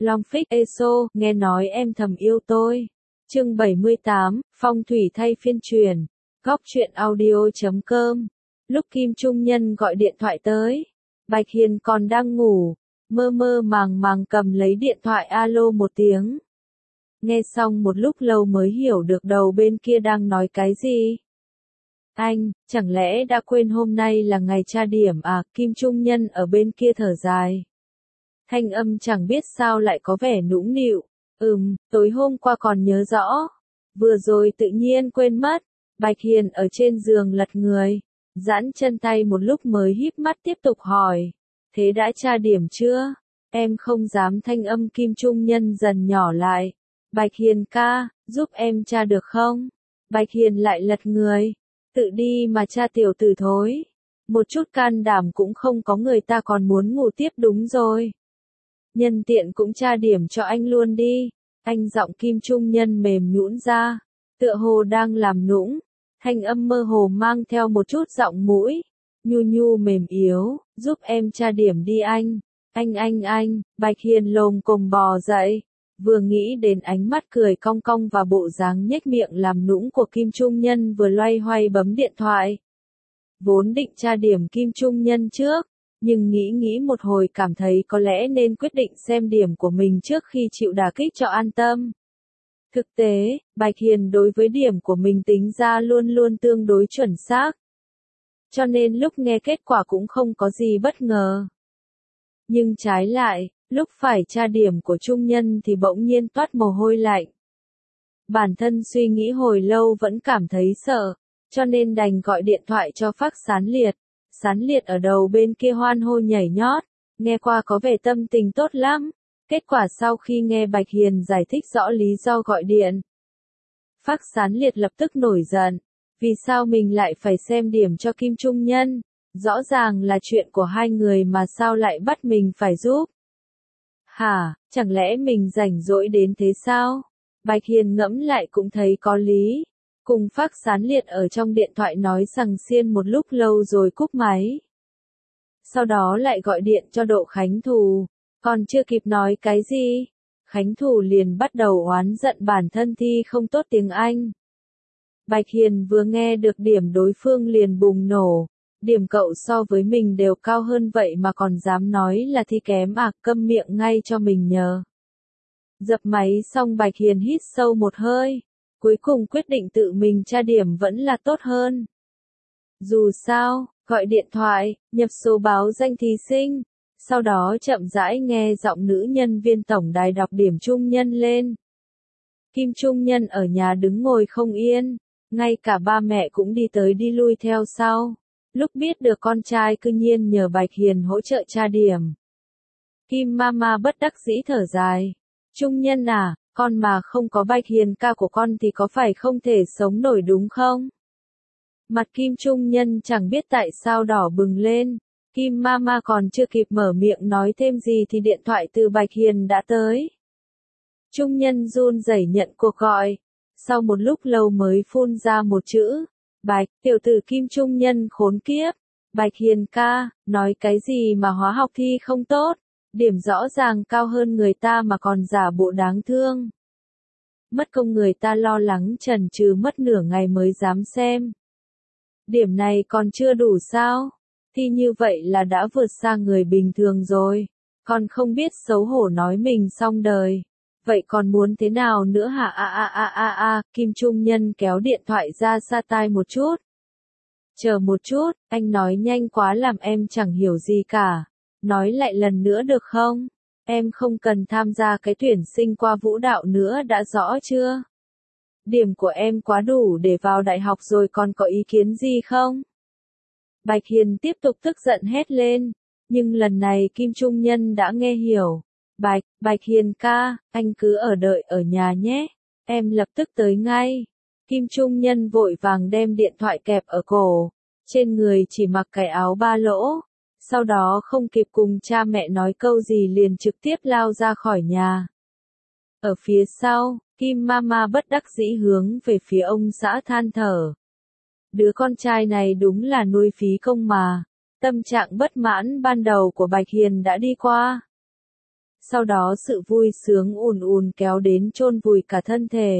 Long Phích ESO, nghe nói em thầm yêu tôi. Chương 78, phong thủy thay phiên truyền. Góc truyện audio.com. Lúc Kim Trung Nhân gọi điện thoại tới, Bạch Hiền còn đang ngủ, mơ mơ màng màng cầm lấy điện thoại alo một tiếng. Nghe xong một lúc lâu mới hiểu được đầu bên kia đang nói cái gì. Anh, chẳng lẽ đã quên hôm nay là ngày tra điểm à? Kim Trung Nhân ở bên kia thở dài. Thanh âm chẳng biết sao lại có vẻ nũng nịu. Tối hôm qua còn nhớ rõ. Vừa rồi tự nhiên quên mất. Bạch Hiền ở trên giường lật người, giãn chân tay một lúc mới híp mắt tiếp tục hỏi. Thế đã tra điểm chưa? Em không dám. Thanh âm Kim Trung Nhân dần nhỏ lại. Bạch Hiền ca, giúp em tra được không? Bạch Hiền lại lật người. Tự đi mà tra tiểu tử thối. Một chút can đảm cũng không có, người ta còn muốn ngủ tiếp. Đúng rồi. Nhân tiện cũng tra điểm cho anh luôn đi. Anh giọng Kim Trung Nhân mềm nhũn ra, tựa hồ đang làm nũng. Thanh âm mơ hồ mang theo một chút giọng mũi, nhu nhu mềm yếu, giúp em tra điểm đi anh. Anh. Bạch Hiền lồm cồm bò dậy, vừa nghĩ đến ánh mắt cười cong cong và bộ dáng nhếch miệng làm nũng của Kim Trung Nhân, vừa loay hoay bấm điện thoại. Vốn định tra điểm Kim Trung Nhân trước, nhưng nghĩ một hồi cảm thấy có lẽ nên quyết định xem điểm của mình trước khi chịu đả kích cho an tâm. Thực tế, Bạch Hiền đối với điểm của mình tính ra luôn luôn tương đối chuẩn xác. Cho nên lúc nghe kết quả cũng không có gì bất ngờ. Nhưng trái lại, lúc phải tra điểm của Trung Nhân thì bỗng nhiên toát mồ hôi lạnh. Bản thân suy nghĩ hồi lâu vẫn cảm thấy sợ, cho nên đành gọi điện thoại cho Phác Sán Liệt. Sán Liệt ở đầu bên kia hoan hô nhảy nhót, nghe qua có vẻ tâm tình tốt lắm. Kết quả sau khi nghe Bạch Hiền giải thích rõ lý do gọi điện, Phác Sán Liệt lập tức nổi giận. Vì sao mình lại phải xem điểm cho Kim Trung Nhân? Rõ ràng là chuyện của hai người mà sao lại bắt mình phải giúp? Hả, chẳng lẽ mình rảnh rỗi đến thế sao? Bạch Hiền ngẫm lại cũng thấy có lý. Cùng Phác Sán Liệt ở trong điện thoại nói sằng xiên một lúc lâu rồi cúp máy. Sau đó lại gọi điện cho Độ Khánh Thù. Còn chưa kịp nói cái gì, Khánh Thù liền bắt đầu oán giận bản thân thi không tốt tiếng Anh. Bạch Hiền vừa nghe được điểm đối phương liền bùng nổ. Điểm cậu so với mình đều cao hơn vậy mà còn dám nói là thi kém à? Câm miệng ngay cho mình nhờ. Dập máy xong Bạch Hiền hít sâu một hơi. Cuối cùng quyết định tự mình tra điểm vẫn là tốt hơn. Dù sao, gọi điện thoại, nhập số báo danh thí sinh, sau đó chậm rãi nghe giọng nữ nhân viên tổng đài đọc điểm Trung Nhân lên. Kim Trung Nhân ở nhà đứng ngồi không yên, ngay cả ba mẹ cũng đi tới đi lui theo sau. Lúc biết được con trai cư nhiên nhờ Bạch Hiền hỗ trợ tra điểm, Kim Mama bất đắc dĩ thở dài. Trung Nhân à, con mà không có Bạch Hiền ca của con thì có phải không thể sống nổi đúng không? Mặt Kim Trung Nhân chẳng biết tại sao đỏ bừng lên. Kim Mama còn chưa kịp mở miệng nói thêm gì thì điện thoại từ Bạch Hiền đã tới. Trung Nhân run rẩy nhận cuộc gọi. Sau một lúc lâu mới phun ra một chữ. Bạch, tiểu tử Kim Trung Nhân khốn kiếp. Bạch Hiền ca, nói cái gì mà hóa học thi không tốt. Điểm rõ ràng cao hơn người ta mà còn giả bộ đáng thương. Mất công người ta lo lắng chần chừ mất nửa ngày mới dám xem. Điểm này còn chưa đủ sao? Thì như vậy là đã vượt xa người bình thường rồi. Còn không biết xấu hổ nói mình xong đời. Vậy còn muốn thế nào nữa hả? Kim Trung Nhân kéo điện thoại ra xa tai một chút. Chờ một chút, anh nói nhanh quá làm em chẳng hiểu gì cả. Nói lại lần nữa được không? Em không cần tham gia cái tuyển sinh qua vũ đạo nữa, đã rõ chưa? Điểm của em quá đủ để vào đại học rồi, còn có ý kiến gì không? Bạch Hiền tiếp tục tức giận hét lên. Nhưng lần này Kim Trung Nhân đã nghe hiểu. Bạch Hiền ca, anh cứ ở đợi ở nhà nhé. Em lập tức tới ngay. Kim Trung Nhân vội vàng đem điện thoại kẹp ở cổ. Trên người chỉ mặc cái áo ba lỗ. Sau đó không kịp cùng cha mẹ nói câu gì liền trực tiếp lao ra khỏi nhà. Ở phía sau, Kim Mama bất đắc dĩ hướng về phía ông xã than thở. Đứa con trai này đúng là nuôi phí công mà. Tâm trạng bất mãn ban đầu của Bạch Hiền đã đi qua. sau đó sự vui sướng ùn ùn kéo đến chôn vùi cả thân thể.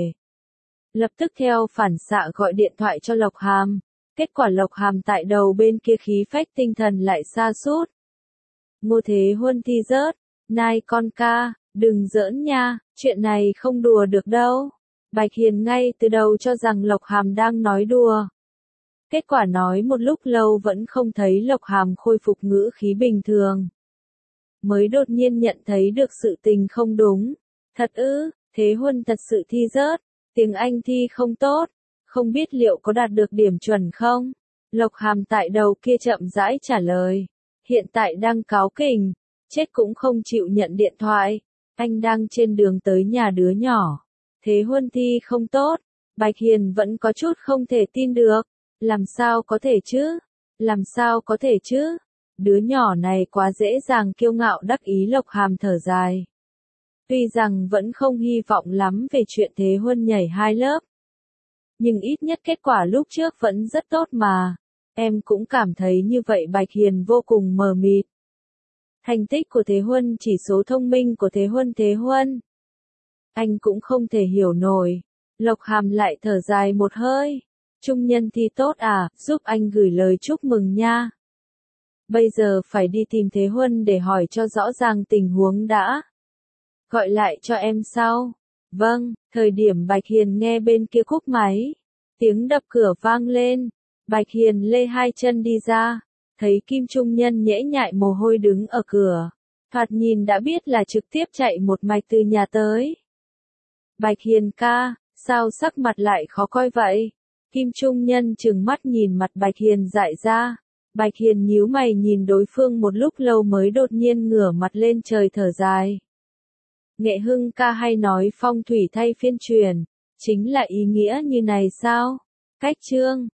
Lập tức theo phản xạ gọi điện thoại cho Lộc Hàm, kết quả Lộc Hàm tại đầu bên kia khí phách tinh thần lại sa sút. Ngô Thế Huân thi rớt, nai con ca, đừng giỡn nha, chuyện này không đùa được đâu. Bạch Hiền ngay từ đầu cho rằng Lộc Hàm đang nói đùa. Kết quả nói một lúc lâu vẫn không thấy Lộc Hàm khôi phục ngữ khí bình thường. Mới đột nhiên nhận thấy được sự tình không đúng. Thật ư, Thế Huân thật sự thi rớt, tiếng Anh thi không tốt, không biết liệu có đạt được điểm chuẩn không? Lộc Hàm tại đầu kia chậm rãi trả lời. Hiện tại đang cáu kỉnh, chết cũng không chịu nhận điện thoại. Anh đang trên đường tới nhà đứa nhỏ. Thế Huân thi không tốt, Bạch Hiền vẫn có chút không thể tin được. Làm sao có thể chứ? Làm sao có thể chứ? Đứa nhỏ này quá dễ dàng kiêu ngạo đắc ý. Lộc Hàm thở dài. Tuy rằng vẫn không hy vọng lắm về chuyện Thế Huân nhảy 2 lớp. Nhưng ít nhất kết quả lúc trước vẫn rất tốt mà. Em cũng cảm thấy như vậy. Bạch Hiền vô cùng mờ mịt. Thành tích của Thế Huân, chỉ số thông minh của Thế Huân. Anh cũng không thể hiểu nổi. Lộc Hàm lại thở dài một hơi. Trung nhân thi tốt à, giúp anh gửi lời chúc mừng nha. Bây giờ phải đi tìm Thế Huân để hỏi cho rõ ràng tình huống đã. Gọi lại cho em sau. Vâng, thời điểm Bạch Hiền nghe bên kia cúp máy. Tiếng đập cửa vang lên. Bạch Hiền lê hai chân đi ra. Thấy Kim Trung Nhân nhễ nhại mồ hôi đứng ở cửa. Thoạt nhìn đã biết là trực tiếp chạy một mạch từ nhà tới. Bạch Hiền ca, sao sắc mặt lại khó coi vậy? Kim Trung Nhân trừng mắt nhìn mặt Bạch Hiền dại ra. Bạch Hiền nhíu mày nhìn đối phương một lúc lâu mới đột nhiên ngửa mặt lên trời thở dài. Nghệ Hưng ca hay nói phong thủy thay phiên truyền, chính là ý nghĩa như này sao? Cách chương